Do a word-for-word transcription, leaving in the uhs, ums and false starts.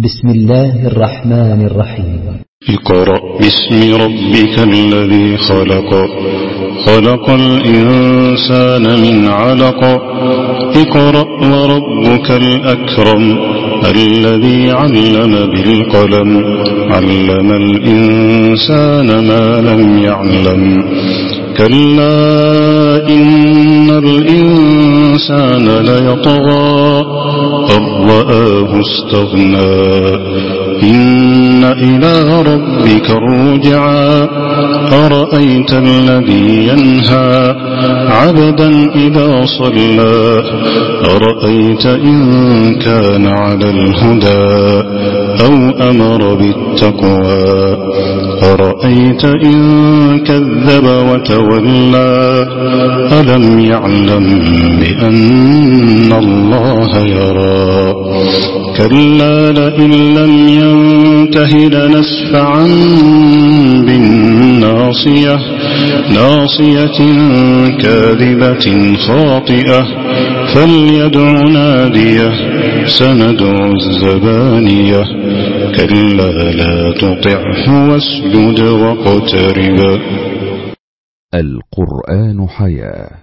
بسم الله الرحمن الرحيم. اقرأ باسم ربك الذي خلق خلق الإنسان من علق اقرأ وربك الأكرم الذي علم بالقلم علم الإنسان ما لم يعلم كلا إن الإنسان ليطغى أن رآه استغنى إن إلى ربك الرجعى أرأيت الذي ينهى عبدا إذا صلى أرأيت إن كان على الهدى أو أمر بالتقوى أرأيت إن كذب وتولى ألم يعلم بأن الله يرى كلا لئن لم ينته لنسفعا بالناصية ناصية كاذبة خاطئة فليدع ناديه سندع الزبانية كلا لا تطعه واسجد واقترب. القرآن حياة.